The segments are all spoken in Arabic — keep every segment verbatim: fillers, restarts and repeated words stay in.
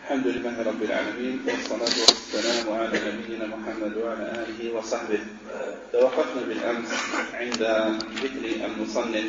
الحمد لله رب العالمين، والصلاة والسلام على نبينا محمد وعلى آله وصحبه. توقفنا بالأمس عند ذكر المصنف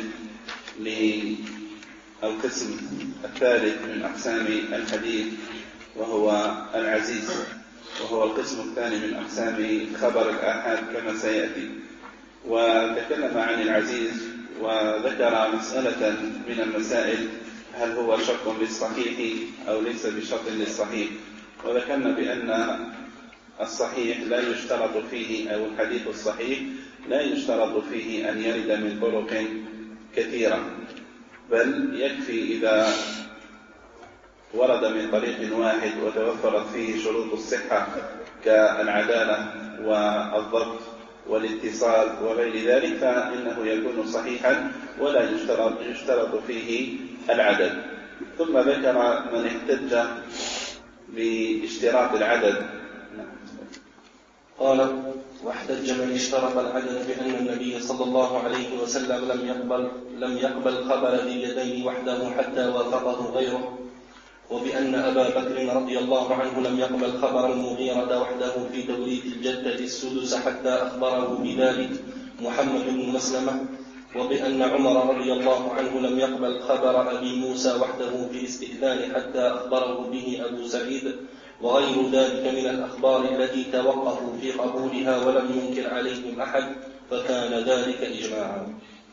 للقسم الثالث من أقسام الحديث، وهو العزيز، وهو القسم الثاني من أقسام خبر الآحاد كما سيأتي. وتكلم عن العزيز وذكر مسألة من المسائل: هل هو شرط للصحيح أو ليس بشرط للصحيح؟ وذكرنا بأن الصحيح لا يشترط فيه، أو الحديث الصحيح لا يشترط فيه أن يرد من طرق كثيرة، بل يكفي إذا ورد من طريق واحد وتوفرت فيه شروط الصحة كالعدالة والضبط والاتصال وغير ذلك، فإنه يكون صحيحا ولا يشترط, يشترط فيه العدد. ثم ذكر من احتج باشتراط العدد. قال: واحتج من اشترط العدد بأن النبي صلى الله عليه وسلم لم يقبل لم يقبل خبر ذي اليدين وحده حتى وافقه غيره، وبأن أبا بكر رضي الله عنه لم يقبل خبر المغيرة وحده في توريث الجدة السدس حتى أخبره بذلك محمد بن مسلمة، وبأن عمر رضي الله عنه لم يقبل خبر أبي موسى وحده في الاستئذان حتى أخبره به أبو سعيد، وغير ذلك من الأخبار التي توقفوا في قبولها ولم ينكر عليهم أحد، فكان ذلك إجماعا.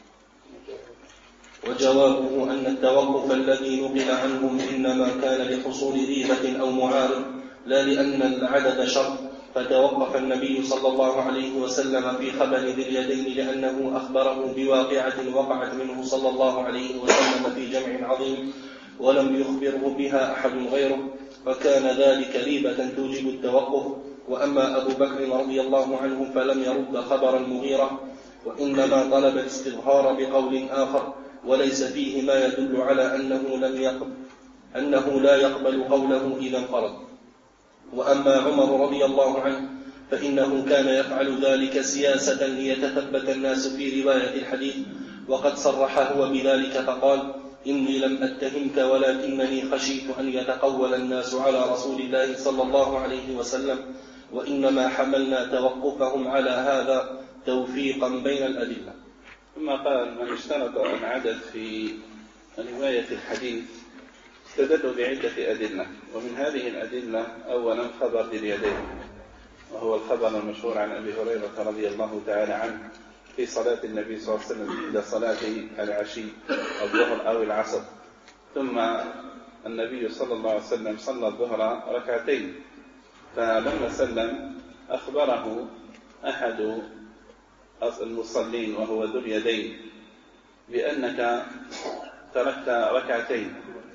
وجوابه أن التوقف الذي نقل عنهم إنما كان لحصول ريبة أو معارض، لا لأن العدد شرط، فتوقف النبي صلى الله عليه وسلم في خبر ذي اليدين لأنه أخبره بواقعة وقعت منه صلى الله عليه وسلم في جمع عظيم ولم يخبره بها أحد غيره، فكان ذلك ريبة توجب التوقف. وأما أبو بكر رضي الله عنه فلم يرد خبر المغيرة، وإنما طلب الاستظهار بقول آخر وليس فيه ما يدل على أنه, لم يقبل أنه لا يقبل قوله إذا انفرد. وأما عمر رضي الله عنه فإنه كان يفعل ذلك سياسة ليتثبت الناس في رواية الحديث، وقد صرح هو بذلك فقال: إني لم أتهمك ولكنني خشيت أن يتقول الناس على رسول الله صلى الله عليه وسلم، وإنما حملنا توقفهم على هذا توفيقا بين الأدلة. ثم قال: من اشترط العدد في رواية الحديث استدلوا بعدة أدلة، ومن هذه الأدلة أولا خبر ذي اليدين، وهو الخبر المشهور عن أبي هريرة رضي الله تعالى عنه في صلاة النبي صلى الله عليه وسلم عند صلاة العشي الظهر أو العصر. ثم النبي صلى الله عليه وسلم صلى الظهر ركعتين، فلما سلم أخبره أحد المصلين وهو ذو اليدين بأنك تركت ركعتين،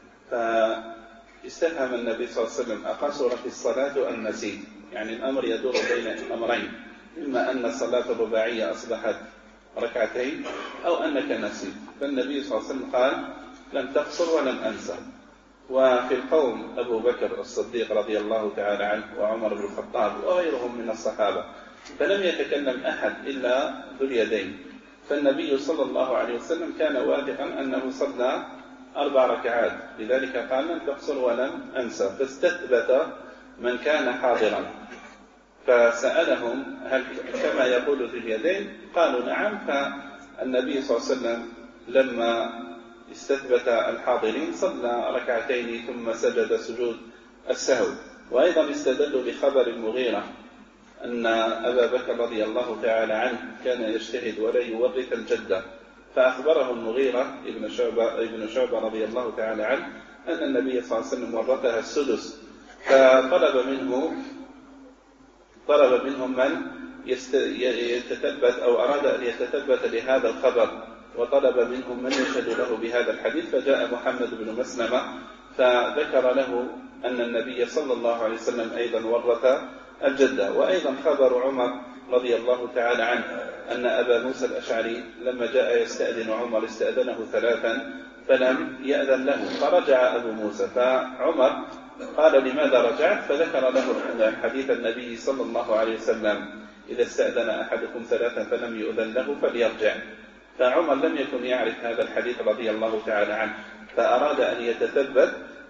فاستفهم النبي صلى الله عليه وسلم: أقصرت الصلاة أم نسيت؟ يعني الأمر يدور بين أمرين: إما أن الصلاة الرباعية أصبحت ركعتين أو أنك نسيت. فالنبي صلى الله عليه وسلم قال: لم تقصر ولم أنسى. وفي القوم أبو بكر الصديق رضي الله تعالى عنه وعمر بن الخطاب وغيرهم من الصحابة، فلم يتكلم أحد إلا ذو اليدين. فالنبي صلى الله عليه وسلم كان واثقا أنه صلى أربع ركعات، لذلك قال: لم تقصر ولم أنسى. فاستثبت من كان حاضرا، فسألهم: هل كما يقول ذو اليدين؟ قالوا: نعم. فالنبي صلى الله عليه وسلم لما استثبت الحاضرين صلى ركعتين ثم سجد سجود السهو. وأيضا استدلوا بخبر المغيرة أن أبا بكر رضي الله تعالى عنه كان يجتهد ولا يورث الجدة، فأخبره المغيرة ابن شعبة, ابن شعبة رضي الله تعالى عنه أن النبي صلى الله عليه وسلم ورثها السدس، فطلب منه طلب منهم من يتثبت أو أراد أن يتثبت لهذا الخبر، وطلب منهم من يشهد له بهذا الحديث، فجاء محمد بن مسلمة فذكر له أن النبي صلى الله عليه وسلم أيضا ورث الجدة. وأيضا خبر عمر رضي الله تعالى عنه أن أبا موسى الأشعري لما جاء يستأذن عمر استأذنه ثلاثا فلم يأذن له، فرجع أبو موسى، فعمر قال: لماذا رجعت؟ فذكر له حديث النبي صلى الله عليه وسلم: إذا استأذن أحدكم ثلاثا فلم يؤذن له فليرجع. فعمر لم يكن يعرف هذا الحديث رضي الله تعالى عنه، فأراد أن يتثبت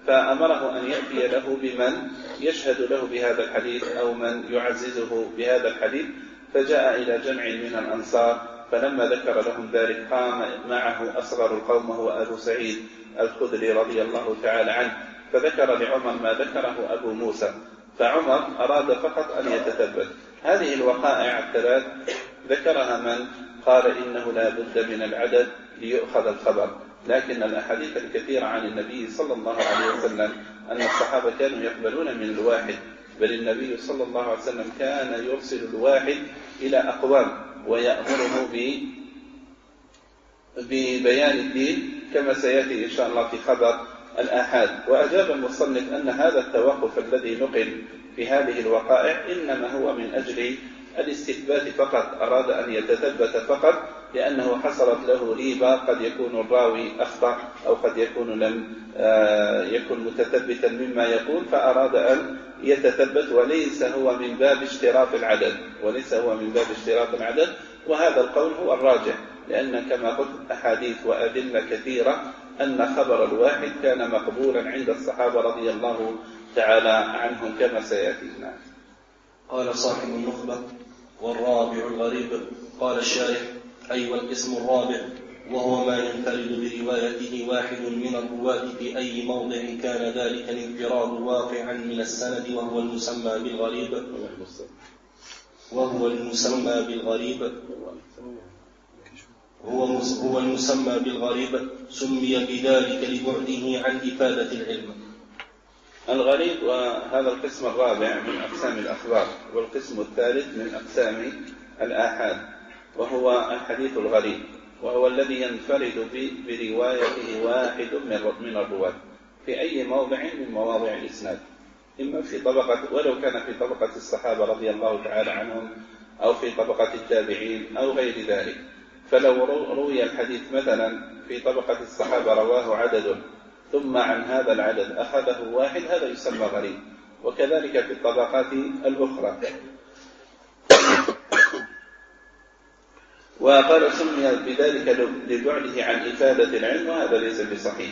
فأمره أن يأتي له بمن يشهد له بهذا الحديث أو من يعززه بهذا الحديث، فجاء إلى جمع من الأنصار، فلما ذكر لهم ذلك قام معه أصغر القوم وهو أبو سعيد الخدري رضي الله تعالى عنه، فذكر لعمر ما ذكره أبو موسى، فعمر أراد فقط أن يتثبت. هذه الوقائع الثلاث ذكرها من قال إنه لا بد من العدد ليؤخذ الخبر، لكن الأحاديث الكثيرة عن النبي صلى الله عليه وسلم أن الصحابة كانوا يقبلون من الواحد، بل النبي صلى الله عليه وسلم كان يرسل الواحد إلى أقوام ويأمره ببيان الدين كما سيأتي إن شاء الله في خبر الآحاد. وأجاب المصنف أن هذا التوقف الذي نقل في هذه الوقائع إنما هو من أجل الاستثبات فقط، أراد أن يتثبت فقط، لأنه حصلت له ريبة، قد يكون الراوي أخطأ أو قد يكون لم يكن متثبتا مما يقول، فأراد أن يتثبت، وليس هو من باب اشتراط العدد وليس هو من باب اشتراط العدد وهذا القول هو الراجح، لأن كما قلت أحاديث وأدلة كثيرة أن خبر الواحد كان مقبولا عند الصحابة رضي الله تعالى عنهم كما سيأتينا. قال صاحب النخبة: والرابع الغريب. قال الشارح: أي والقسم الرابع، وهو ما ينفرد بروايته واحد من الرواة في أي موضع كان ذلك الانفراد واقعا من السند، وهو المسمى بالغريب وهو المسمى بالغريب هو هو المسمى بالغريب سمي بذلك لبعده عن إفادة العلم. الغريب وهذا القسم الرابع من أقسام الأخبار، والقسم الثالث من أقسام الآحاد، وهو الحديث الغريب، وهو الذي ينفرد بروايته واحد من الرواة في أي موضع من مواضع الإسناد، إما في طبقة ولو كان في طبقة الصحابة رضي الله تعالى عنهم أو في طبقة التابعين أو غير ذلك. فلو روي الحديث مثلا في طبقة الصحابة رواه عدد ثم عن هذا العدد أخذه واحد، هذا يسمى غريب، وكذلك في الطبقات الأخرى. وقال سمي بذلك لبعده عن إفادة العلم، وهذا ليس بصحيح.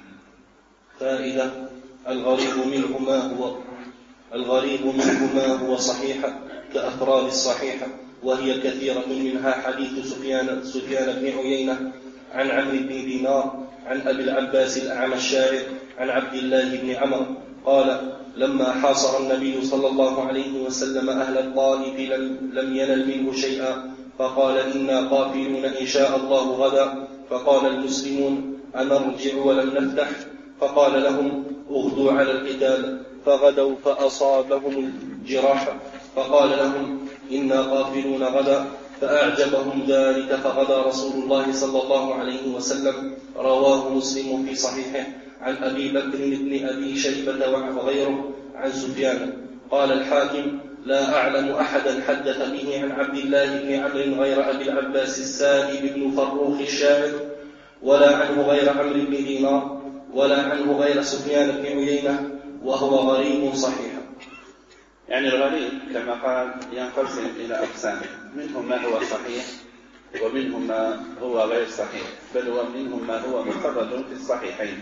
فائدة: الغريب منه ما هو الغريب منه ما هو صحيح كأفراد الصحيحة، وهي كثيرة، منها حديث سفيان سفيان بن عيينة عن عمرو بن دينار عن أبي العباس الأعمى الشاعر عن عبد الله بن عمرو قال: لما حاصر النبي صلى الله عليه وسلم أهل الطائف لم ينل منه شيئا، فقال: إنا قافلون إن شاء الله غدا. فقال المسلمون: أنرجع ولم نفتح؟ فقال لهم: اغدوا على القتال. فغدوا فأصابهم الجراح، فقال لهم: إنا قافلون غدا. فأعجبهم ذلك فغدا رسول الله صلى الله عليه وسلم. رواه مسلم في صحيحه عن أبي بكر بن أبي شيبة وغيره عن سفيان. قال الحاكم: لا أعلم أحدا حدث به عن عبد الله بن عمرو غير أبي العباس السائب بن فروخ الشاعر، ولا عنه غير عمرو بن دينار، ولا عنه غير سفيان بن عيينة، وهو غريب صحيح. يعني الغريب كما قال ينقسم إلى أقسام، منهم ما هو صحيح ومنهم ما هو غير صحيح، بل ومنهم ما هو مخرج في الصحيحين.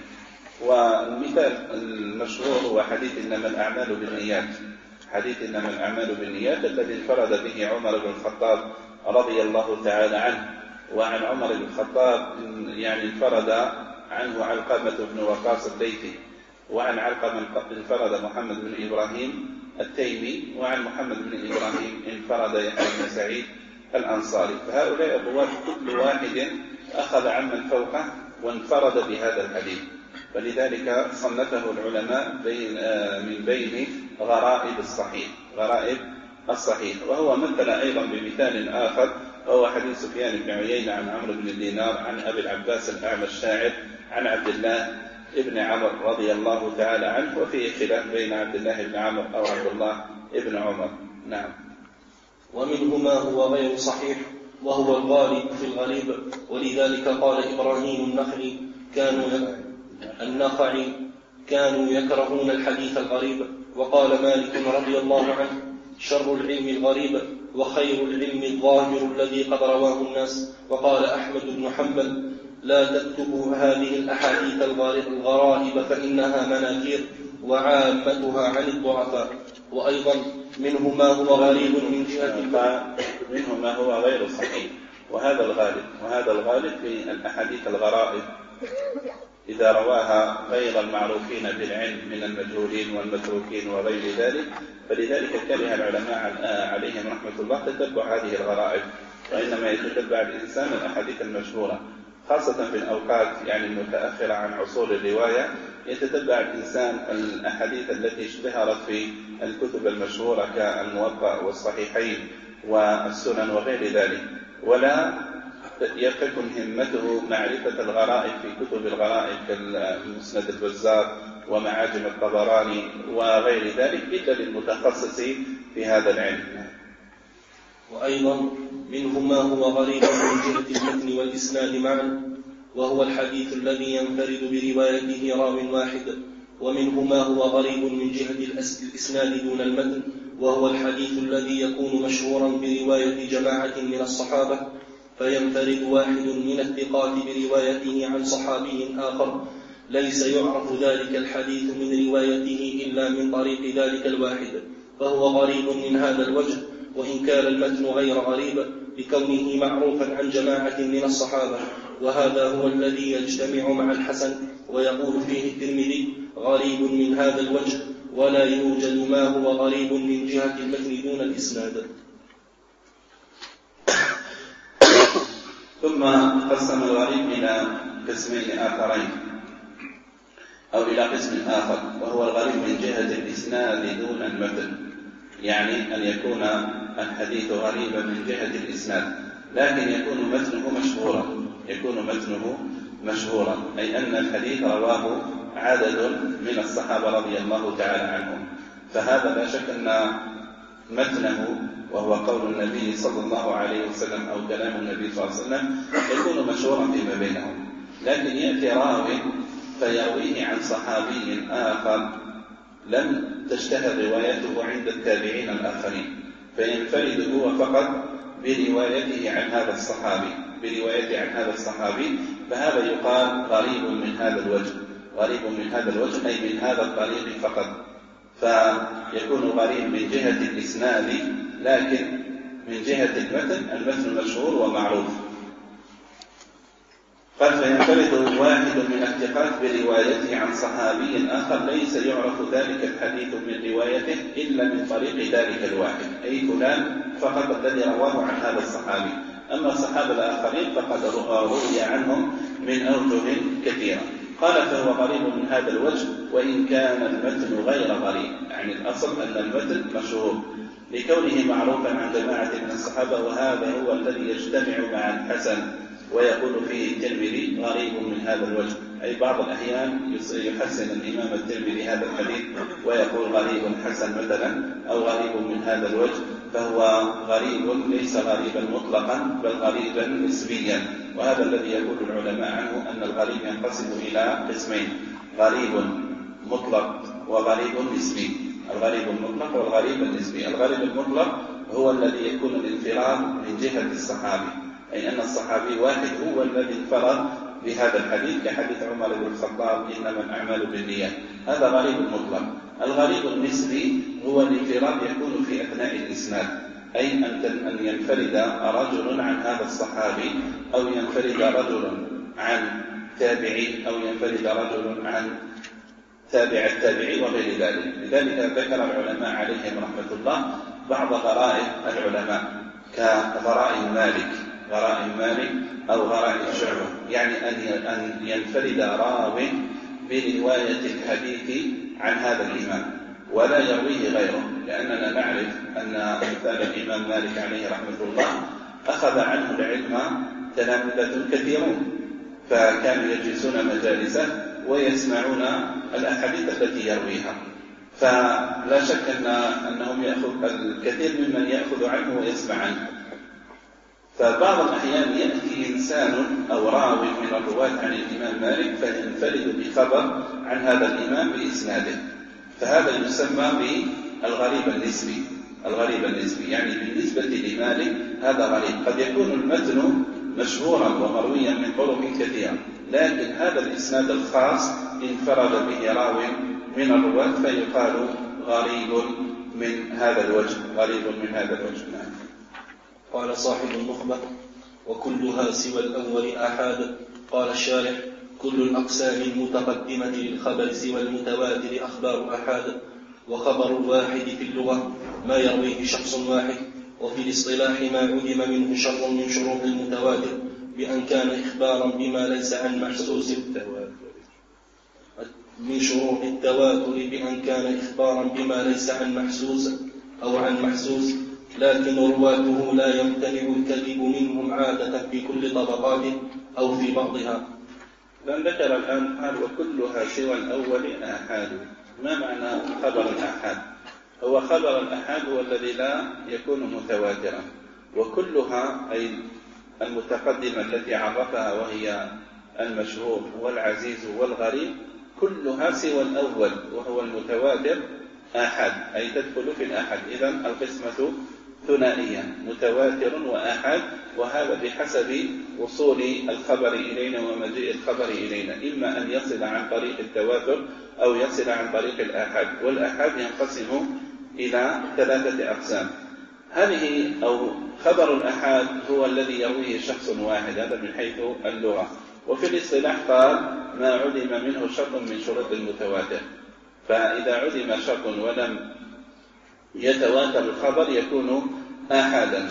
والمثال المشهور هو حديث إنما الأعمال بالنيات، حديث إنما الأعمال بالنيات الذي انفرد به عمر بن الخطاب رضي الله تعالى عنه. وعن عمر بن الخطاب يعني انفرد عنه علقمة بن وقاص الليثي، وعن علقمة انفرد محمد بن إبراهيم التيمي، وعن محمد بن إبراهيم انفرد يحيى بن سعيد الأنصاري. فهؤلاء الرواة كل واحد أخذ عمن فوقه وانفرد بهذا الحديث، فلذلك صنفه العلماء بين من بين غرائب الصحيح غرائب الصحيح. وهو مثل أيضا بمثال آخر، وهو حديث سفيان بن عيينة عن عمرو بن دينار عن أبي العباس الأعمى الشاعر عن عبد الله ابن عمرو رضي الله تعالى عنه، وفيه خلاف بين عبد الله بن عمرو أو عبد الله ابن عمر. نعم. ومنه ما هو غير صحيح، وهو الغالب في الغريب، ولذلك قال إبراهيم النخعي كانوا النخعي كانوا يكرهون الحديث الغريب. وقال مالك رضي الله عنه: شر العلم الغريب، وخير العلم الظاهر الذي قد رواه الناس. وقال أحمد بن حنبل: لا تكتبوا هذه الأحاديث الغرائب فإنها مناكير وعامتها عن الضعفاء. وأيضا منه ما هو غريب من جهة منه ما هو غير صحيح، وهذا الغالب وهذا الغالب في الأحاديث الغرائب إذا رواها غير المعروفين بالعلم من المجهولين والمتروكين وغير ذلك، فلذلك كره العلماء عليهم رحمة الله تتبع هذه الغرائب، وإنما يتتبع الإنسان الأحاديث المشهورة، خاصة في الأوقات يعني المتأخرة عن عصور الرواية، يتتبع الإنسان الأحاديث التي اشتهرت في الكتب المشهورة كالموطأ والصحيحين والسنن وغير ذلك، ولا يكن همته معرفة الغرائب في كتب الغرائب كالمسند البزار ومعاجم الطبراني وغير ذلك إلا للمتخصص في هذا العلم. وأيضا منه ما هو غريب من جهة المتن والإسناد معا، وهو الحديث الذي ينفرد بروايته راو واحد. ومنه ما هو غريب من جهة الإسناد دون المتن، وهو الحديث الذي يكون مشهورا برواية جماعة من الصحابة فينفرد واحد من الثقات بروايته عن صحابي آخر، ليس يعرف ذلك الحديث من روايته إلا من طريق ذلك الواحد، فهو غريب من هذا الوجه، وإن كان المتن غير غريب لكونه معروفا عن جماعة من الصحابة. وهذا هو الذي يجتمع مع الحسن، ويقول فيه الترمذي غريب من هذا الوجه، ولا يوجد ما هو غريب من جهة المتن دون الإسناد. ثم قسم الغريب إلى قسمين آخرين أو إلى قسم آخر، وهو الغريب من جهة الإسناد دون المتن، يعني أن يكون الحديث غريبا من جهة الإسناد لكن يكون متنه مشهورا يكون متنه مشهورا أي أن الحديث رواه عدد من الصحابة رضي الله تعالى عنهم، فهذا لا شك أن متنه وهو قول النبي صلى الله عليه وسلم أو كلام النبي صلى الله عليه وسلم يكون مشهورا فيما بينهم. لكن يأتي راوي فيرويه عن صحابي آخر لم تشتهر روايته عند التابعين الآخرين، فينفرد هو فقط بروايته عن هذا الصحابي بروايته عن هذا الصحابي فهذا يقال غريب من هذا الوجه غريب من هذا الوجه أي من هذا الطريق فقط، فيكون غريب من جهة الإسناد لكن من جهة المتن المتن مشهور ومعروف. قد فينفرد واحد من الثقات بروايته عن صحابي آخر ليس يعرف ذلك الحديث من روايته إلا من طريق ذلك الواحد، أي فلان فقط الذي رواه عن هذا الصحابي، أما الصحابة الآخرين فقد روي عنهم من أوجه كثيرة. قال فهو غريب من هذا الوجه وإن كان المتن غير غريب، يعني الأصل أن المتن مشهور لكونه معروفا عن جماعة من الصحابة، وهذا هو الذي يجتمع مع الحسن ويقول فيه الترمذي غريب من هذا الوجه، أي بعض الأحيان يحسن الإمام الترمذي هذا الحديث ويقول غريب حسن مثلا أو غريب من هذا الوجه، فهو غريب ليس غريبا مطلقا بل غريبا نسبيا. وهذا الذي يقول العلماء عنه أن الغريب ينقسم إلى قسمين، غريب مطلق وغريب نسبي. الغريب المطلق والغريب النسبي. الغريب المطلق هو الذي يكون الانفراد من جهة الصحابي، أي أن الصحابي واحد هو الذي انفرد بهذا الحديث كحديث عمر بن الخطاب إنما الأعمال بالنيات، هذا غريب مطلق. الغريب النسبي هو الانفراد يكون في أثناء الإسناد، أي أن ينفرد رجل عن هذا الصحابي أو ينفرد رجل عن تابعي أو ينفرد رجل عن تابع التابعي وغير ذلك. لذلك ذكر العلماء عليهم رحمة الله بعض غرائب العلماء كغرائب مالك غرائب مالك أو غرائب شعبة، يعني أن ينفرد راو برواية الحديث عن هذا الإمام ولا يرويه غيره، لأننا نعرف أن أمثال الإمام مالك عليه رحمة الله أخذ عنه العلم تلامذة كثيرون، فكانوا يجلسون مجالسه ويسمعون الأحاديث التي يرويها، فلا شك أن أنهم يأخذ الكثير ممن يأخذ عنه ويسمع عنه. فبعض الأحيان يأتي إنسان أو راوي من الرواة عن الإمام مالك فينفرد بخبر عن هذا الإمام بإسناده، فهذا يسمى بالغريب النسبي. الغريب النسبي يعني بالنسبة لمالك هذا غريب، قد يكون المتن مشهورا ومرويا من طرق كثيرة، لكن هذا الإسناد الخاص انفرد به راو من الرواة فيقال غريب من هذا الوجه، غريب من هذا الوجه. نعم. قال صاحب النخبة: وكلها سوى الأول آحاد. قال الشارح: كل الأقسام المتقدمة للخبر سوى المتواتر أخبار آحاد. وخبر الواحد في اللغة ما يرويه شخص واحد، وفي الاصطلاح ما علم منه شر من شروط المتواتر بأن كان إخبارا بما ليس عن محسوس من شروط التواتر بأن كان إخبارا بما ليس عن محسوس أو عن محسوس، لكن رواته لا يمتنع الكذب منهم عادة في كل طبقاته أو في بعضها. لأن ذكر الآن قال: وكلها سوى الأول آحاد. ما معنى خبر الآحاد؟ هو خبر الآحاد هو الذي لا يكون متواترا، وكلها أي المتقدمة التي عرفها وهي المشهور والعزيز والغريب كلها سوى الأول وهو المتواتر آحاد، أي تدخل في الآحاد. إذن القسمة ثنائية: متواتر وآحاد، وهذا بحسب وصول الخبر إلينا ومجيء الخبر إلينا، إما أن يصل عن طريق التواتر أو يصل عن طريق الآحاد. والآحاد ينقسم إلى ثلاثة أقسام. هذه أو خبر الآحاد هو الذي يرويه شخص واحد، هذا من حيث اللغة. وفي الاصطلاح قال: ما علم منه شرط من شروط المتواتر. فإذا علم شرط ولم يتواتر الخبر يكون آحادا.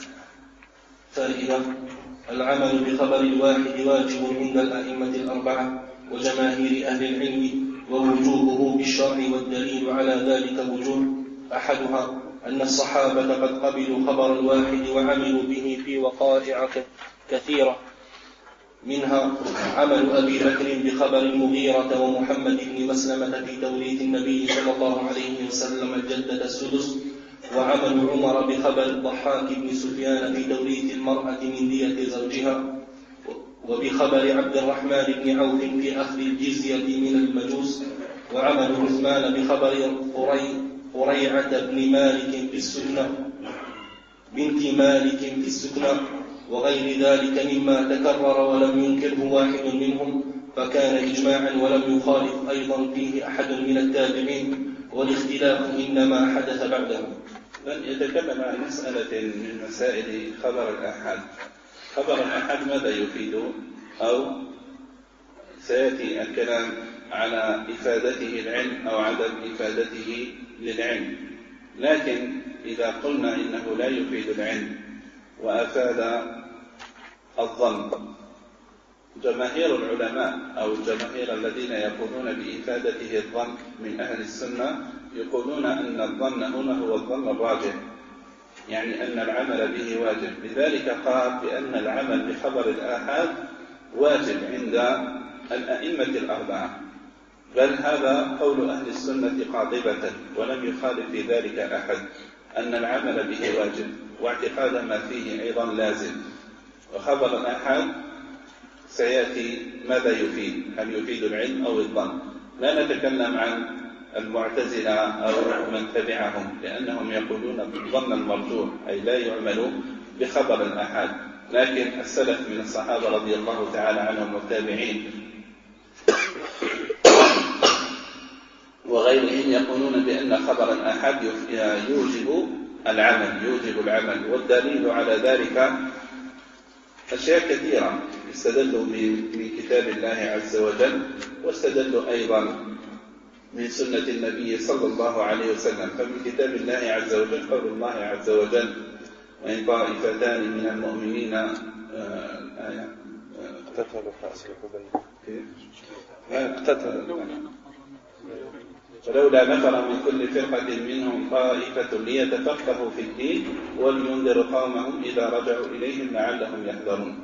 فإذا العمل بخبر الواحد واجب عند الأئمة الأربعة وجماهير أهل العلم، ووجوبه بالشرع، والدليل على ذلك وجوه: أحدها أن الصحابة قد قبلوا خبر الواحد وعملوا به في وقائع كثيرة، منها عمل أبي بكر بخبر المغيرة ومحمد بن مسلمة في توريث النبي صلى الله عليه وسلم الجدة السدس، وعمل عمر بخبر الضحاك بن سفيان في توريث المرأة من دية زوجها، وبخبر عبد الرحمن بن عوف في أخذ الجزية من المجوس، وعمل عثمان بخبر قريعة بن مالك في السكنة بنت مالك في السكنة، وغير ذلك مما تكرر ولم ينكره واحد منهم، فكان إجماعا ولم يخالف أيضا فيه أحد من التابعين، والاختلاف إنما حدث بعده. لن يتكلم عن مسألة من مسائل خبر الآحاد. خبر الآحاد ماذا يفيد؟ أو سيأتي الكلام على إفادته العلم أو عدم إفادته للعلم. لكن إذا قلنا إنه لا يفيد العلم وأفاد الظن، جماهير العلماء أو الجماهير الذين يقولون بإفادته الظن من أهل السنة يقولون أن الظن هنا هو الظن الراجح، يعني أن العمل به واجب. لذلك قال بأن العمل بخبر الآحاد واجب عند الأئمة الأربعة، بل هذا قول أهل السنة قاطبة ولم يخالف في ذلك أحد، أن العمل به واجب، واعتقاد ما فيه أيضا لازم. وخبر الآحاد سيأتي ماذا يفيد، هل يفيد العلم أو الظن؟ لا نتكلم عن المعتزلة أو من تبعهم، لأنهم يقولون بالظن المرجوح، أي لا يعمل بخبر الآحاد. لكن السلف من الصحابة رضي الله تعالى عنهم والتابعين وغيرهم يقولون بأن خبر الآحاد يوجب العمل يوجب العمل والدليل على ذلك أشياء كثيرة. استدلوا من كتاب الله عز وجل، واستدلوا أيضا من سنة النبي صلى الله عليه وسلم. فمن كتاب الله عز وجل قول الله عز وجل: وإن طائفتان من المؤمنين الآية اقتتلوا فأصلحوا بينهم اقتتلوا ولولا نفر من كل فرقة منهم طائفة ليتفقهوا في الدين ولينذروا قومهم إذا رجعوا إليهم لعلهم يحذرون.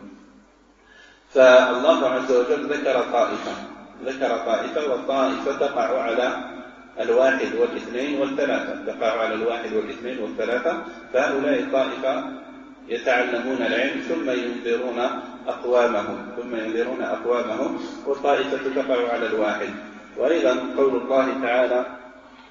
فالله عز وجل ذكر طائفة ذكر طائفة والطائفة تقع على الواحد والاثنين والثلاثة تقع على الواحد والاثنين والثلاثة. فهؤلاء الطائفة يتعلمون العلم ثم ينذرون أقوامهم ثم ينذرون أقوامهم والطائفة تقع على الواحد. وأيضا قول الله تعالى: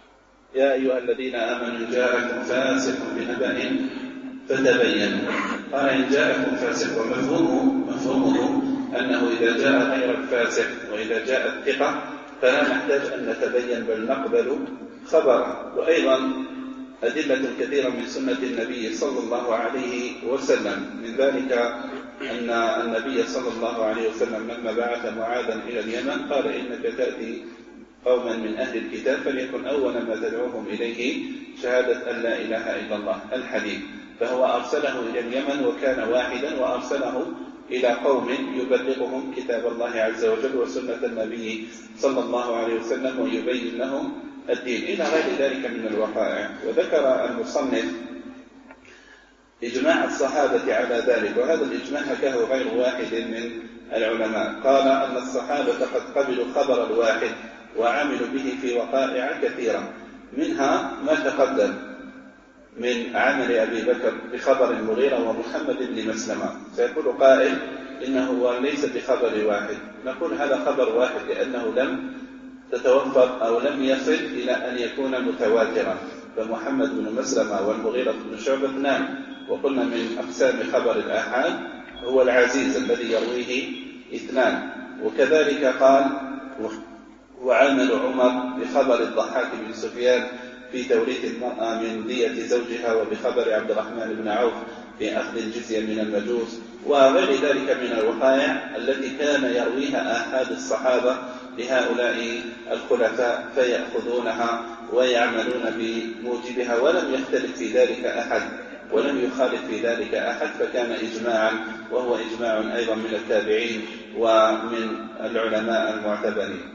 يا أيها الذين آمنوا جاءكم فاسق بنبأ فتبينوا. قال إن جاءكم فاسق، ومفهومه مفهومه أنه إذا جاء غير الفاسق وإذا جاء الثقة فلا نحتاج أن نتبين بل نقبل خبره. وأيضا أدلة كثيرة من سنة النبي صلى الله عليه وسلم، من ذلك أن النبي صلى الله عليه وسلم لما بعث معاذا إلى اليمن قال إنك تأتي قوما من أهل الكتاب فليكن أول ما تدعوهم إليه شهادة أن لا إله إلا الله الحديث. فهو أرسله إلى اليمن وكان واحدا، وأرسله إلى قوم يبلغهم كتاب الله عز وجل وسنة النبي صلى الله عليه وسلم ويبين لهم الدين إلى غير ذلك من الوقائع. وذكر المصنف إجماع الصحابة على ذلك، وهذا الإجماع حكاه غير واحد من العلماء. قال أن الصحابة قد قبلوا خبر الواحد وعملوا به في وقائع كثيرة، منها ما تقدم من عمل أبي بكر بخبر المغيرة ومحمد بن مسلمة. سيقول قائل إنه ليس بخبر واحد، نقول هذا خبر واحد لأنه لم تتوفر أو لم يصل إلى أن يكون متواترا، فمحمد بن مسلمة والمغيرة بن شعبة اثنان، وقلنا من أقسام خبر الآحاد هو العزيز الذي يرويه اثنان. وكذلك قال وعمل عمر بخبر الضحاك بن سفيان في توريث المرأة من دية زوجها، وبخبر عبد الرحمن بن عوف في أخذ الجزية من المجوس، وغير ذلك من الوقائع التي كان يرويها آحاد الصحابة لهؤلاء الخلفاء فيأخذونها ويعملون بموجبها، ولم يختلف في ذلك أحد ولم يخالف في ذلك أحد، فكان إجماعا، وهو إجماع أيضا من التابعين ومن العلماء المعتبرين.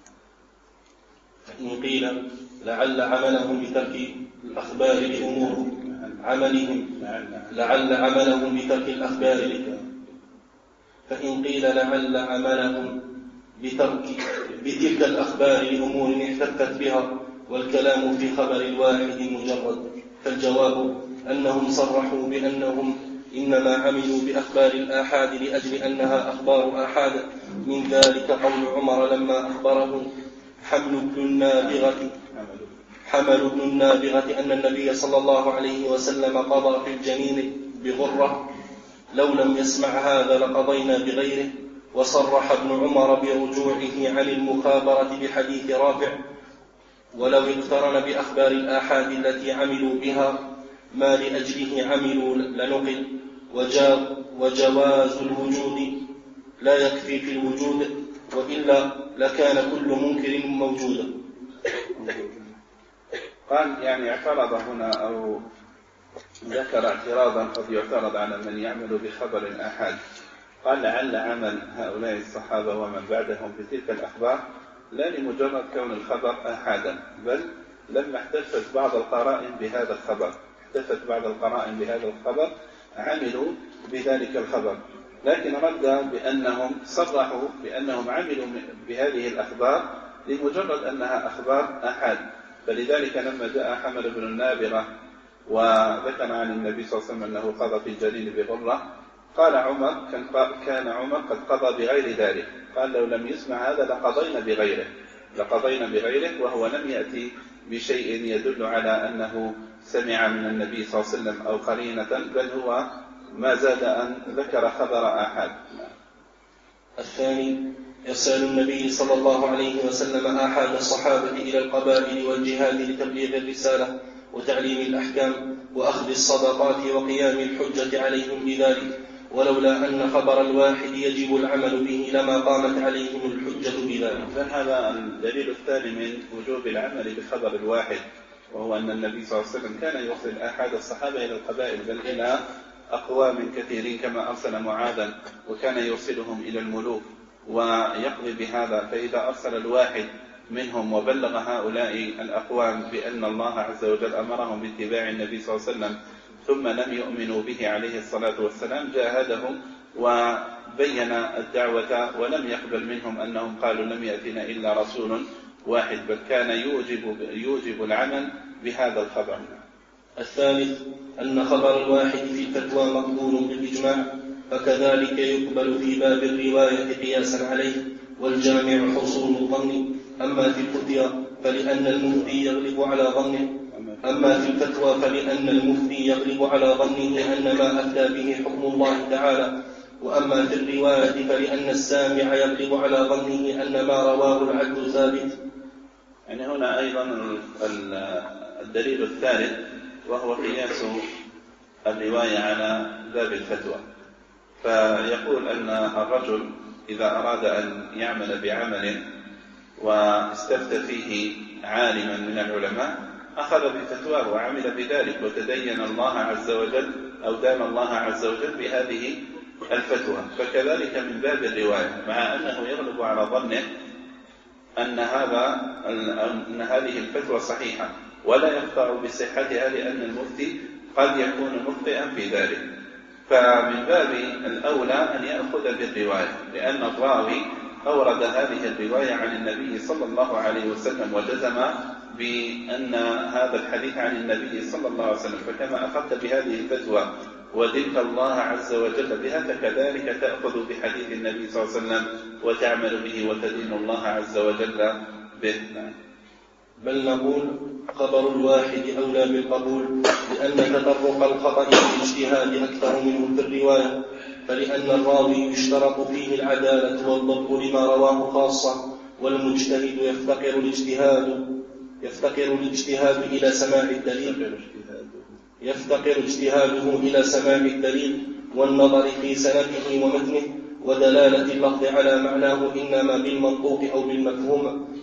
إن قيل لعل عملهم بترك الأخبار لأمور عملهم لعل عملهم بترك الأخبار فإن قيل لعل عملهم بترك بتلك الأخبار لأمور احتفت بها والكلام في خبر الواحد مجرد، فالجواب أنهم صرحوا بأنهم إنما عملوا بأخبار الآحاد لأجل أنها أخبار آحاد. من ذلك قول عمر لما أخبره حمل بن النابغة حمل بن النابغة أن النبي صلى الله عليه وسلم قضى في الجنين بغرة، لو لم يسمع هذا لقضينا بغيره. وصرح ابن عمر برجوعه عن المخابرة بحديث رافع ولو اقترن بأخبار الآحاد التي عملوا بها ما لأجله عملوا لنقل. وجواز الوجود لا يكفي في الوجود، وإلا لكان كل منكر موجودا. قال يعني اعترض هنا أو ذكر اعتراضا قد يعترض على من يعمل بخبر الآحاد. قال لعل عمل هؤلاء الصحابة ومن بعدهم بتلك الأخبار لا لمجرد كون الخبر آحادا، بل لما احتفت بعض القرائن بهذا الخبر احتفت بعض القرائن بهذا الخبر عملوا بذلك الخبر، لكن رد بأنهم صرحوا بأنهم عملوا بهذه الأخبار لمجرد أنها أخبار آحاد. فلذلك لما جاء حمل بن النابغة وذكر عن النبي صلى الله عليه وسلم أنه قضى في الجنين بغرة، قال عمر كان عمر قد قضى بغير ذلك، قال لو لم يسمع هذا لقضينا بغيره لقضينا بغيره وهو لم يأتي بشيء يدل على أنه سمع من النبي صلى الله عليه وسلم أو قرينة، بل هو ما زاد أن ذكر خبر آحاد. الثاني إرسال النبي صلى الله عليه وسلم آحاد الصحابة إلى القبائل والجهاد لتبليغ الرسالة وتعليم الأحكام وأخذ الصدقات وقيام الحجة عليهم بذلك، ولولا أن خبر الواحد يجب العمل به لما قامت عليهم الحجة بذلك. فهذا الدليل الثاني من وجوب العمل بخبر الواحد، وهو أن النبي صلى الله عليه وسلم كان يرسل آحاد الصحابة إلى القبائل بل إلى أقوام كثيرين كما أرسل معاذا وكان يرسلهم إلى الملوك ويقضي بهذا. فإذا أرسل الواحد منهم وبلغ هؤلاء الأقوام بأن الله عز وجل أمرهم باتباع النبي صلى الله عليه وسلم ثم لم يؤمنوا به عليه الصلاة والسلام جاهدهم وبين الدعوة ولم يقبل منهم أنهم قالوا لم يأتنا إلا رسول واحد، بل كان يوجب, يوجب العمل بهذا الخبر. الثالث أن خبر الواحد في الفتوى مقبول بالإجماع، فكذلك يقبل في باب الرواية قياسا عليه، والجامع حصول الظن. أما في الفتيا فلأن المفتي يغلب على ظنه أما في الفتوى فلأن المفتي يغلب على ظنه أن ما أفتى به حكم الله تعالى، وأما في الرواية فلأن السامع يغلب على ظنه أن ما رواه العدل ثابت. يعني هنا أيضا الدليل الثالث وهو قياس الرواية على باب الفتوى، فيقول أن الرجل إذا أراد أن يعمل بعمل واستفتى فيه عالما من العلماء أخذ بفتواه وعمل بذلك وتدين الله عز وجل أو دان الله عز وجل بهذه الفتوى، فكذلك من باب الرواية، مع أنه يغلب على ظنه أن هذا أن هذه الفتوى صحيحة ولا يقطع بصحتها لأن المفتي قد يكون مخطئا في ذلك، فمن باب الأولى أن يأخذ بالرواية، لأن الراوي أورد هذه الرواية عن النبي صلى الله عليه وسلم وجزم بأن هذا الحديث عن النبي صلى الله عليه وسلم، فكما أخذت بهذه الفتوى ودلت الله عز وجل بها فكذلك تأخذ بحديث النبي صلى الله عليه وسلم وتعمل به وتدين الله عز وجل به. بل نقول خبر الواحد أولى بالقبول، لأن تطرق الخطأ في الاجتهاد أكثر منه في الرواية، فلأن الراوي يشترط فيه العدالة والضبط لما رواه خاصة، والمجتهد يفتقر الاجتهاد يفتقر الاجتهاد إلى سماع الدليل يفتقر اجتهاده إلى سماع الدليل والنظر في سنده ومتنه ودلالة اللفظ على معناه إنما بالمنطوق أو بالمفهوم،